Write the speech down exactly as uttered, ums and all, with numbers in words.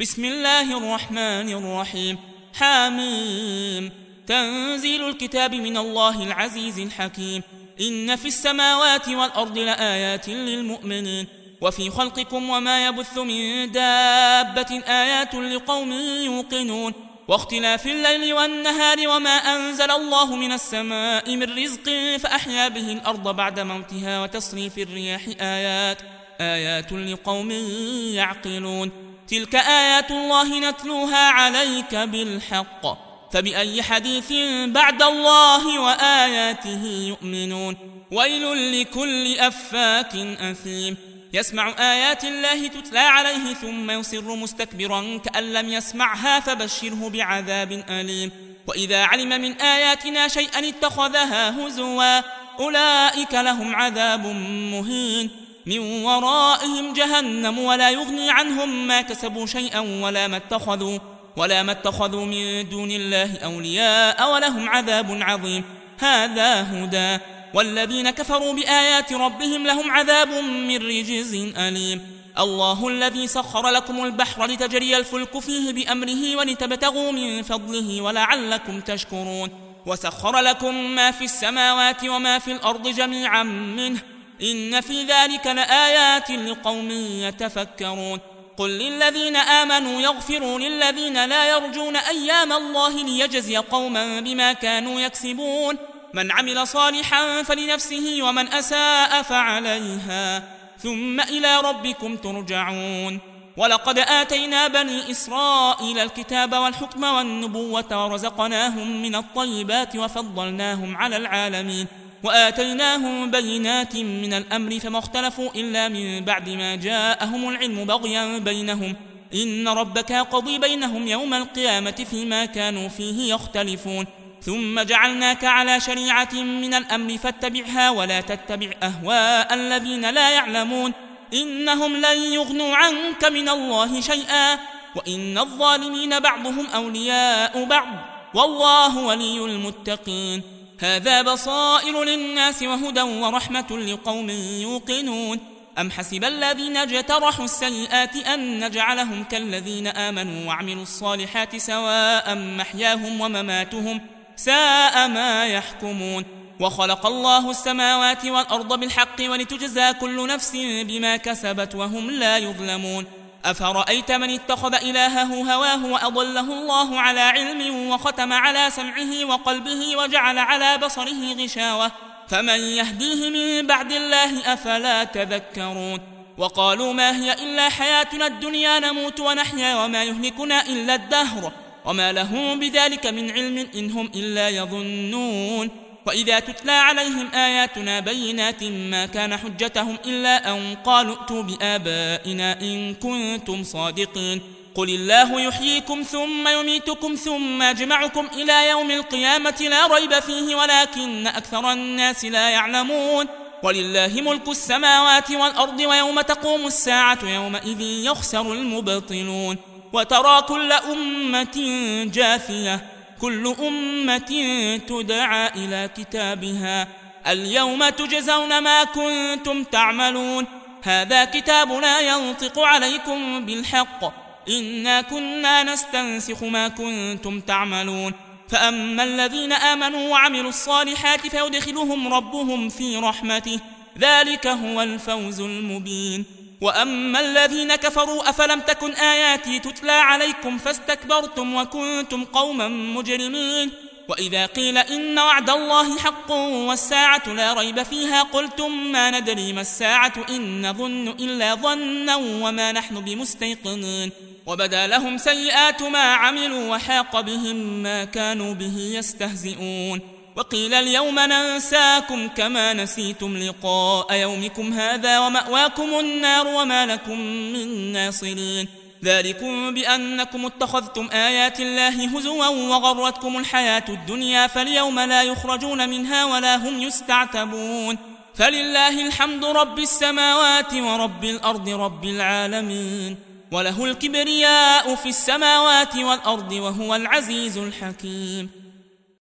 بسم الله الرحمن الرحيم. حاميم. تنزيل الكتاب من الله العزيز الحكيم. إن في السماوات والأرض لآيات للمؤمنين وفي خلقكم وما يبث من دابة آيات لقوم يوقنون واختلاف الليل والنهار وما أنزل الله من السماء من رزق فأحيا به الأرض بعد موتها وتصريف الرياح آيات آيات لقوم يعقلون. تلك آيات الله نتلوها عليك بالحق فبأي حديث بعد الله وآياته يؤمنون. ويل لكل أفاك أثيم يسمع آيات الله تتلى عليه ثم يصر مستكبرا كأن لم يسمعها فبشره بعذاب أليم. وإذا علم من آياتنا شيئا اتخذها هزوا أولئك لهم عذاب مهين من ورائهم جهنم ولا يغني عنهم ما كسبوا شيئا ولا ما اتخذوا ولا ما اتخذوا من دون الله أولياء ولهم عذاب عظيم. هذا هدى والذين كفروا بآيات ربهم لهم عذاب من رجز أليم. الله الذي سخر لكم البحر لتجري الفلك فيه بأمره ولتبتغوا من فضله ولعلكم تشكرون. وسخر لكم ما في السماوات وما في الأرض جميعا منه إن في ذلك لآيات لقوم يتفكرون. قل للذين آمنوا يغفروا للذين لا يرجون أيام الله ليجزي قوما بما كانوا يكسبون. من عمل صالحا فلنفسه ومن أساء فعليها ثم إلى ربكم ترجعون. ولقد آتينا بني إسرائيل الكتاب والحكم والنبوة ورزقناهم من الطيبات وفضلناهم على العالمين وآتيناهم بينات من الأمر فما اختلفوا إلا من بعد ما جاءهم العلم بغيا بينهم إن ربك قضي بينهم يوم القيامة فيما كانوا فيه يختلفون. ثم جعلناك على شريعة من الأمر فاتبعها ولا تتبع أهواء الذين لا يعلمون إنهم لن يغنوا عنك من الله شيئا وإن الظالمين بعضهم أولياء بعض والله ولي المتقين. هذا بصائر للناس وهدى ورحمة لقوم يوقنون. أم حسب الذين اجترحوا السيئات أن نجعلهم كالذين آمنوا وعملوا الصالحات سواء محياهم ومماتهم ساء ما يحكمون. وخلق الله السماوات والأرض بالحق ولتجزى كل نفس بما كسبت وهم لا يظلمون. أفرأيت من اتخذ إلهه هواه وأضله الله على علم وختم على سمعه وقلبه وجعل على بصره غشاوة فمن يهديه من بعد الله أفلا تذكرون. وقالوا ما هي إلا حياتنا الدنيا نموت ونحيا وما يهلكنا إلا الدهر وما لهم بذلك من علم إن هم إلا يظنون. وإذا تتلى عليهم آياتنا بينات ما كان حجتهم إلا أن قالوا ائتوا بآبائنا إن كنتم صادقين. قل الله يحييكم ثم يميتكم ثم يجمعكم إلى يوم القيامة لا ريب فيه ولكن أكثر الناس لا يعلمون. ولله ملك السماوات والأرض ويوم تقوم الساعة يومئذ يخسر المبطلون. وترى كل أمة جاثية كل أمة تدعى إلى كتابها اليوم تجزون ما كنتم تعملون. هذا كتابنا ينطق عليكم بالحق إنا كنا نستنسخ ما كنتم تعملون. فأما الذين آمنوا وعملوا الصالحات فيدخلهم ربهم في رحمته ذلك هو الفوز المبين. وأما الذين كفروا أفلم تكن آياتي تتلى عليكم فاستكبرتم وكنتم قوما مجرمين. وإذا قيل إن وعد الله حق والساعة لا ريب فيها قلتم ما ندري ما الساعة إن نظن إلا ظنا وما نحن بمستيقنين. وبدا لهم سيئات ما عملوا وحاق بهم ما كانوا به يستهزئون. وقيل اليوم ننساكم كما نسيتم لقاء يومكم هذا ومأواكم النار وما لكم من ناصرين. ذلكم بأنكم اتخذتم آيات الله هزوا وغرتكم الحياة الدنيا فاليوم لا يخرجون منها ولا هم يستعتبون. فلله الحمد رب السماوات ورب الأرض رب العالمين وله الكبرياء في السماوات والأرض وهو العزيز الحكيم.